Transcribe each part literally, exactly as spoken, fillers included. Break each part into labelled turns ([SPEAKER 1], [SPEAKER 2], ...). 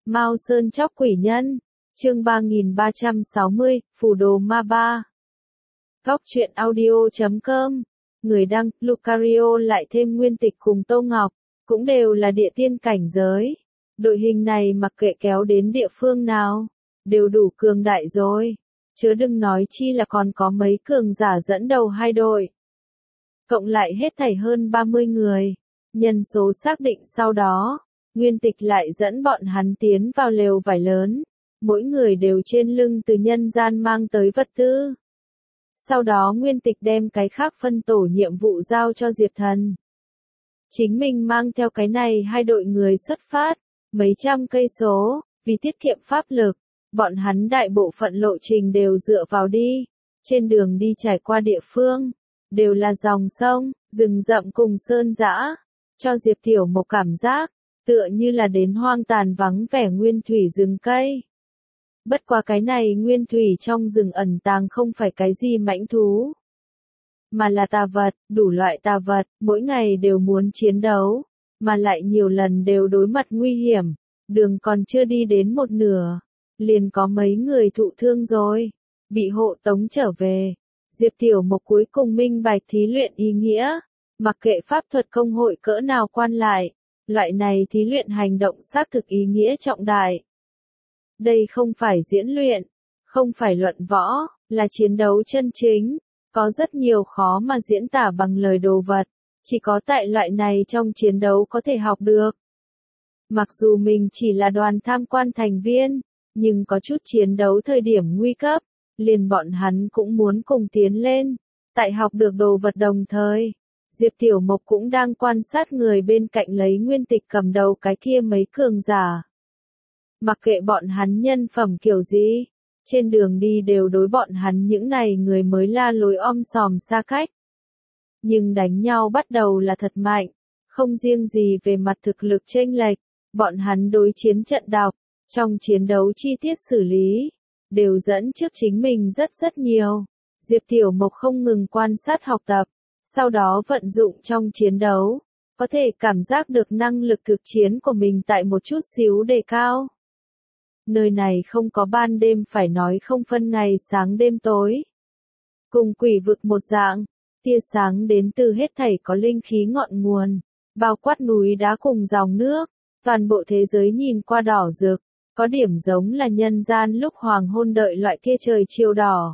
[SPEAKER 1] Mao Sơn chóc quỷ nhân, chương ba nghìn ba trăm sáu mươi, Phù đồ ma ba. Góc truyện audio chấm com, người đăng, Lucario lại thêm Nguyên Tịch cùng Tô Ngọc, cũng đều là địa tiên cảnh giới. Đội hình này mặc kệ kéo đến địa phương nào, đều đủ cường đại rồi. Chớ đừng nói chi là còn có mấy cường giả dẫn đầu hai đội. Cộng lại hết thảy hơn ba mươi người. Nhân số xác định sau đó, Nguyên Tịch lại dẫn bọn hắn tiến vào lều vải lớn. Mỗi người đều trên lưng từ nhân gian mang tới vật tư. Sau đó Nguyên Tịch đem cái khác phân tổ nhiệm vụ giao cho Diệp Thần. Chính mình mang theo cái này hai đội người xuất phát, mấy trăm cây số, vì tiết kiệm pháp lực, bọn hắn đại bộ phận lộ trình đều dựa vào đi. Trên đường đi trải qua địa phương, đều là dòng sông, rừng rậm cùng sơn dã, cho Diệp Tiểu một cảm giác, tựa như là đến hoang tàn vắng vẻ nguyên thủy rừng cây. Bất qua cái này nguyên thủy trong rừng ẩn tàng không phải cái gì mãnh thú, mà là tà vật, đủ loại tà vật, mỗi ngày đều muốn chiến đấu, mà lại nhiều lần đều đối mặt nguy hiểm, đường còn chưa đi đến một nửa, liền có mấy người thụ thương rồi, bị hộ tống trở về. Diệp Tiểu Mộc cuối cùng minh bạch thí luyện ý nghĩa, mặc kệ pháp thuật công hội cỡ nào quan lại, loại này thí luyện hành động xác thực ý nghĩa trọng đại. Đây không phải diễn luyện, không phải luận võ, là chiến đấu chân chính, có rất nhiều khó mà diễn tả bằng lời đồ vật, chỉ có tại loại này trong chiến đấu có thể học được. Mặc dù mình chỉ là đoàn tham quan thành viên, nhưng có chút chiến đấu thời điểm nguy cấp, liền bọn hắn cũng muốn cùng tiến lên, tại học được đồ vật đồng thời. Diệp Tiểu Mộc cũng đang quan sát người bên cạnh lấy Nguyên Tịch cầm đầu cái kia mấy cường giả. Mặc kệ bọn hắn nhân phẩm kiểu gì, trên đường đi đều đối bọn hắn những này người mới la lối om sòm xa cách. Nhưng đánh nhau bắt đầu là thật mạnh, không riêng gì về mặt thực lực chênh lệch, bọn hắn đối chiến trận đọc, trong chiến đấu chi tiết xử lý, đều dẫn trước chính mình rất rất nhiều. Diệp Tiểu Mộc không ngừng quan sát học tập, sau đó vận dụng trong chiến đấu, có thể cảm giác được năng lực thực chiến của mình tại một chút xíu đề cao. Nơi này không có ban đêm phải nói không phân ngày sáng đêm tối. Cùng quỷ vực một dạng, tia sáng đến từ hết thảy có linh khí ngọn nguồn, bao quát núi đá cùng dòng nước, toàn bộ thế giới nhìn qua đỏ rực, có điểm giống là nhân gian lúc hoàng hôn đợi loại kia trời chiều đỏ.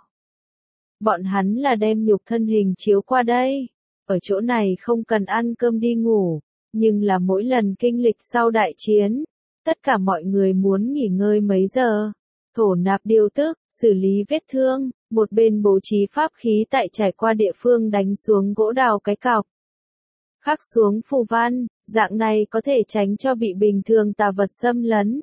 [SPEAKER 1] Bọn hắn là đem nhục thân hình chiếu qua đây, ở chỗ này không cần ăn cơm đi ngủ, nhưng là mỗi lần kinh lịch sau đại chiến, tất cả mọi người muốn nghỉ ngơi mấy giờ, thổ nạp điều tức, xử lý vết thương, một bên bố trí pháp khí tại trải qua địa phương đánh xuống gỗ đào cái cọc. Khắc xuống phù văn, dạng này có thể tránh cho bị bình thường tà vật xâm lấn.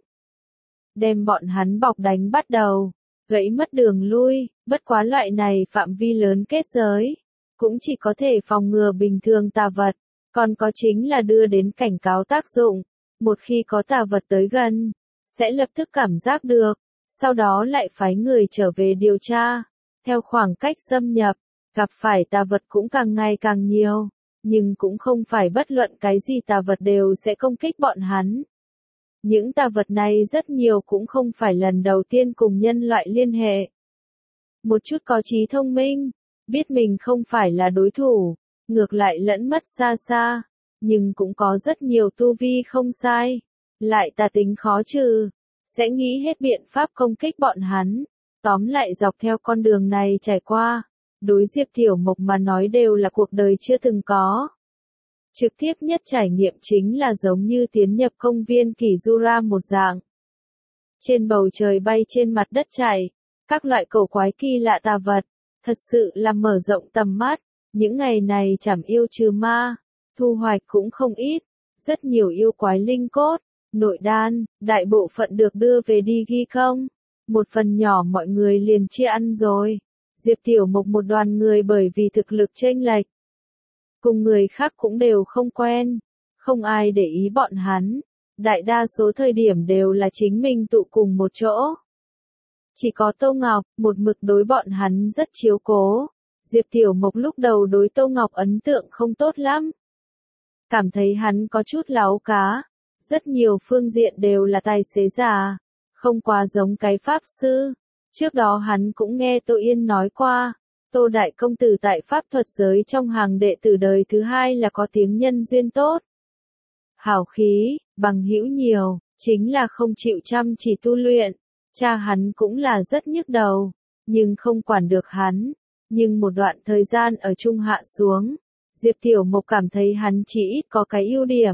[SPEAKER 1] Đem bọn hắn bọc đánh bắt đầu, gãy mất đường lui, bất quá loại này phạm vi lớn kết giới, cũng chỉ có thể phòng ngừa bình thường tà vật, còn có chính là đưa đến cảnh cáo tác dụng. Một khi có tà vật tới gần, sẽ lập tức cảm giác được, sau đó lại phái người trở về điều tra. Theo khoảng cách xâm nhập, gặp phải tà vật cũng càng ngày càng nhiều, nhưng cũng không phải bất luận cái gì tà vật đều sẽ công kích bọn hắn. Những tà vật này rất nhiều cũng không phải lần đầu tiên cùng nhân loại liên hệ. Một chút có trí thông minh, biết mình không phải là đối thủ, ngược lại lẫn mất xa xa. Nhưng cũng có rất nhiều tu vi không sai, lại tà tính khó trừ, sẽ nghĩ hết biện pháp công kích bọn hắn. Tóm lại dọc theo con đường này trải qua, đối Diệp Tiểu Mộc mà nói đều là cuộc đời chưa từng có. Trực tiếp nhất trải nghiệm chính là giống như tiến nhập công viên Kỷ Jura một dạng. Trên bầu trời bay trên mặt đất chạy, các loại cổ quái kỳ lạ tà vật, thật sự là mở rộng tầm mắt. Những ngày này chảm yêu trừ ma, thu hoạch cũng không ít, rất nhiều yêu quái linh cốt, nội đan, đại bộ phận được đưa về đi ghi công, một phần nhỏ mọi người liền chia ăn rồi. Diệp Tiểu Mộc một đoàn người bởi vì thực lực chênh lệch, cùng người khác cũng đều không quen, không ai để ý bọn hắn, đại đa số thời điểm đều là chính mình tụ cùng một chỗ. Chỉ có Tô Ngọc, một mực đối bọn hắn rất chiếu cố. Diệp Tiểu Mộc lúc đầu đối Tô Ngọc ấn tượng không tốt lắm. Cảm thấy hắn có chút láo cá, rất nhiều phương diện đều là tài xế giả, không quá giống cái pháp sư. Trước đó hắn cũng nghe Tô Yên nói qua, Tô Đại Công Tử tại pháp thuật giới trong hàng đệ tử đời thứ hai là có tiếng nhân duyên tốt. Hảo khí, bằng hữu nhiều, chính là không chịu chăm chỉ tu luyện. Cha hắn cũng là rất nhức đầu, nhưng không quản được hắn. Nhưng một đoạn thời gian ở Trung Hạ xuống, Diệp Tiểu Mộc cảm thấy hắn chỉ ít có cái ưu điểm.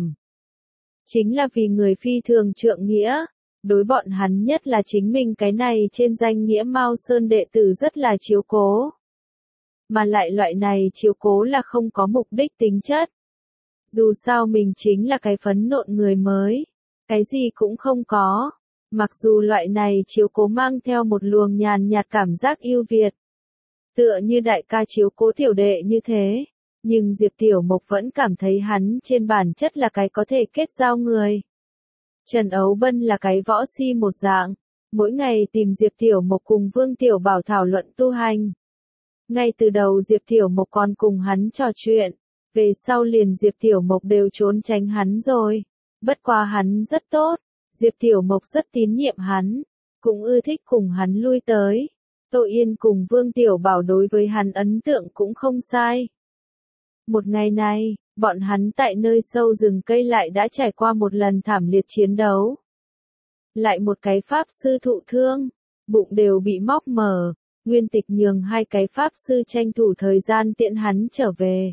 [SPEAKER 1] Chính là vì người phi thường trượng nghĩa, đối bọn hắn nhất là chính mình cái này trên danh nghĩa Mao Sơn đệ tử rất là chiếu cố. Mà lại loại này chiếu cố là không có mục đích tính chất. Dù sao mình chính là cái phấn nộn người mới, cái gì cũng không có. Mặc dù loại này chiếu cố mang theo một luồng nhàn nhạt cảm giác ưu việt. Tựa như đại ca chiếu cố tiểu đệ như thế, nhưng Diệp Tiểu Mộc vẫn cảm thấy hắn trên bản chất là cái có thể kết giao người. Trần Ấu Bân là cái võ si một dạng, mỗi ngày tìm Diệp Tiểu Mộc cùng Vương Tiểu Bảo thảo luận tu hành. Ngay từ đầu Diệp Tiểu Mộc còn cùng hắn trò chuyện, về sau liền Diệp Tiểu Mộc đều trốn tránh hắn rồi. Bất quá hắn rất tốt, Diệp Tiểu Mộc rất tín nhiệm hắn, cũng ưa thích cùng hắn lui tới. Tô Yên cùng Vương Tiểu Bảo đối với hắn ấn tượng cũng không sai. Một ngày này, bọn hắn tại nơi sâu rừng cây lại đã trải qua một lần thảm liệt chiến đấu. Lại một cái pháp sư thụ thương, bụng đều bị móc mở, Nguyên Tịch nhường hai cái pháp sư tranh thủ thời gian tiện hắn trở về.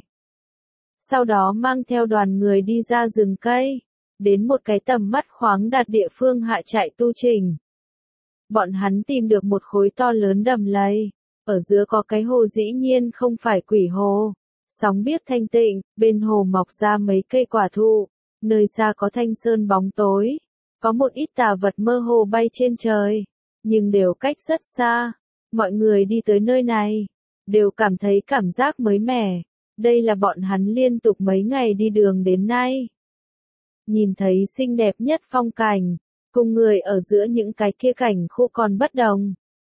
[SPEAKER 1] Sau đó mang theo đoàn người đi ra rừng cây, đến một cái tầm mắt khoáng đạt địa phương hạ trại tu trình. Bọn hắn tìm được một khối to lớn đầm lầy, ở giữa có cái hồ dĩ nhiên không phải quỷ hồ. Sóng biếc thanh tịnh, bên hồ mọc ra mấy cây quả thụ, nơi xa có thanh sơn bóng tối, có một ít tà vật mơ hồ bay trên trời, nhưng đều cách rất xa. Mọi người đi tới nơi này, đều cảm thấy cảm giác mới mẻ, đây là bọn hắn liên tục mấy ngày đi đường đến nay. Nhìn thấy xinh đẹp nhất phong cảnh, cùng người ở giữa những cái kia cảnh khô còn bất đồng.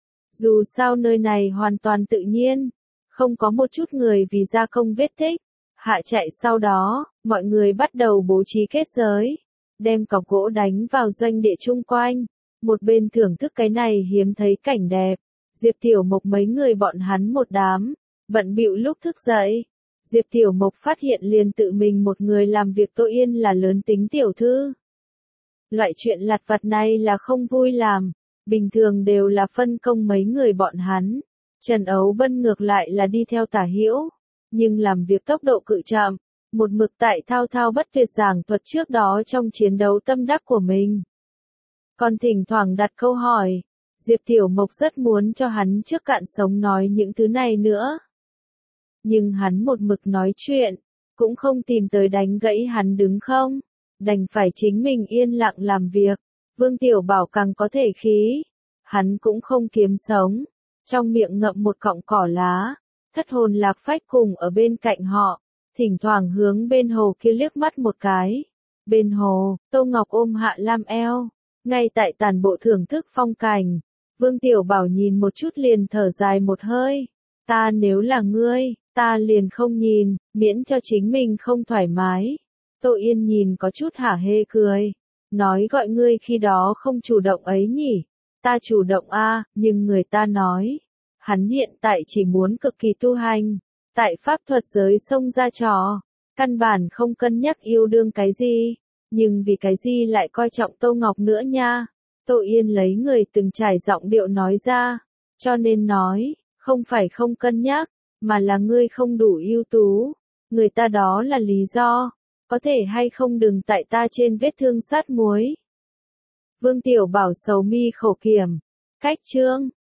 [SPEAKER 1] Dù sao nơi này hoàn toàn tự nhiên. Không có một chút người vì gia công vết tích. Hạ chạy sau đó, mọi người bắt đầu bố trí kết giới, đem cọc gỗ đánh vào doanh địa chung quanh, một bên thưởng thức cái này hiếm thấy cảnh đẹp. Diệp Tiểu Mộc mấy người bọn hắn một đám, bận bịu lúc thức dậy. Diệp Tiểu Mộc phát hiện liền tự mình một người làm việc Tô Yên là lớn tính tiểu thư. Loại chuyện lặt vặt này là không vui làm, bình thường đều là phân công mấy người bọn hắn. Trần Ấu Bân ngược lại là đi theo Tả Hữu, nhưng làm việc tốc độ cự chậm, một mực tại thao thao bất tuyệt giảng thuật trước đó trong chiến đấu tâm đắc của mình. Còn thỉnh thoảng đặt câu hỏi, Diệp Tiểu Mộc rất muốn cho hắn trước cạn sống nói những thứ này nữa. Nhưng hắn một mực nói chuyện, cũng không tìm tới đánh gãy hắn đứng không, đành phải chính mình yên lặng làm việc. Vương Tiểu Bảo càng có thể khí, hắn cũng không kiếm sống. Trong miệng ngậm một cọng cỏ lá, thất hồn lạc phách cùng ở bên cạnh họ, thỉnh thoảng hướng bên hồ kia liếc mắt một cái. Bên hồ, Tô Ngọc ôm Hạ Lam eo, ngay tại tàn bộ thưởng thức phong cảnh. Vương Tiểu Bảo nhìn một chút liền thở dài một hơi. Ta nếu là ngươi, ta liền không nhìn, miễn cho chính mình không thoải mái. Tô Yên nhìn có chút hả hê cười, nói gọi ngươi khi đó không chủ động ấy nhỉ. Ta chủ động a, nhưng người ta nói, hắn hiện tại chỉ muốn cực kỳ tu hành, tại pháp thuật giới xông ra trò, căn bản không cân nhắc yêu đương cái gì, nhưng vì cái gì lại coi trọng Tô Ngọc nữa nha. Tô Yên lấy người từng trải giọng điệu nói ra, cho nên nói, không phải không cân nhắc, mà là ngươi không đủ ưu tú, người ta đó là lý do, có thể hay không đừng tại ta trên vết thương sát muối. Vương Tiểu Bảo sầu mi khổ kiểm, cách chương